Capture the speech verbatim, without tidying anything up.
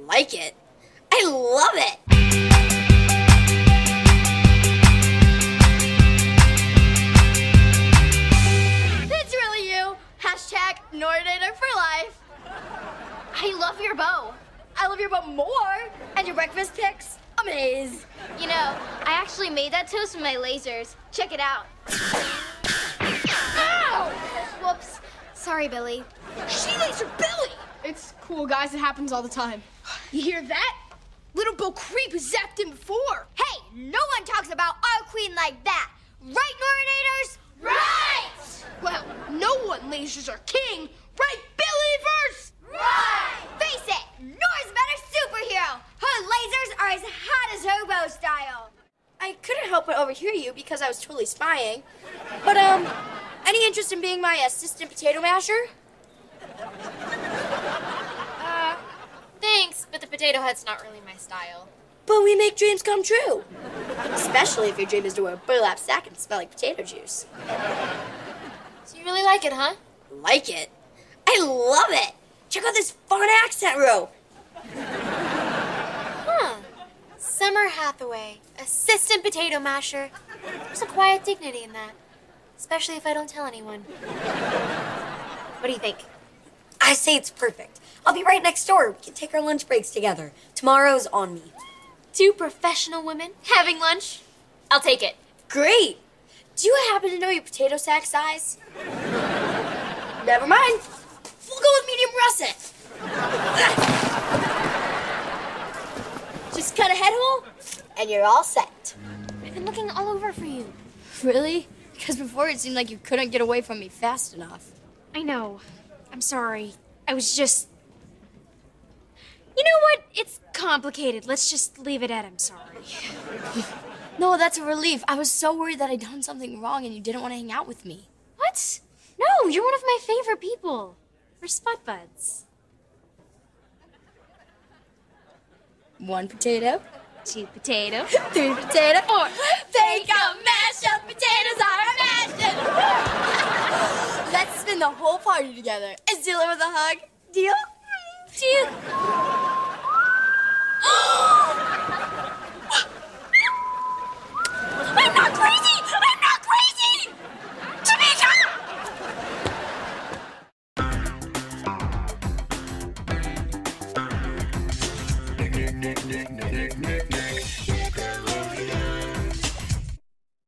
Like it? I love it! It's really you. Hashtag Nordator for life. I love your bow. I love your bow more. And your breakfast pics. Amaze. You know, I actually made that toast with my lasers. Check it out. Ow! Whoops. Sorry, Billy. She lasered Billy! It's cool, guys. It happens all the time. You hear that? Little Bo Creep has zapped him before. Hey, no one talks about our queen like that. Right, Nordators? Right! Well, no one lasers our king. Right, Billyverse? Right! Face it, Nor's a better superhero. Her lasers are as hot as Hobo style. I couldn't help but overhear you because I was totally spying. But, um, any interest in being my assistant potato masher? Uh, thanks, but the potato head's not really my style. But we make dreams come true. Especially if your dream is to wear a burlap sack and smell like potato juice. So you really like it, huh? Like it? I love it! Check out this fun accent rope. Huh. Summer Hathaway, assistant potato masher. There's a quiet dignity in that. Especially if I don't tell anyone. What do you think? I say it's perfect. I'll be right next door. We can take our lunch breaks together. Tomorrow's on me. Two professional women having lunch? I'll take it. Great! Do you happen to know your potato sack size? Never mind. We'll go with medium russet. Just cut a head hole, and you're all set. I've been looking all over for you. Really? Because before it seemed like you couldn't get away from me fast enough. I know. I'm sorry. I was just... You know what? It's complicated. Let's just leave it at I'm sorry. No, that's a relief. I was so worried that I'd done something wrong and you didn't want to hang out with me. What? No, you're one of my favorite people. We're spot buds. One potato. Two potato. Three potato. Four. They come mashed up potatoes are mashed. Let's spend the whole party together and seal it with a hug. Deal? Deal.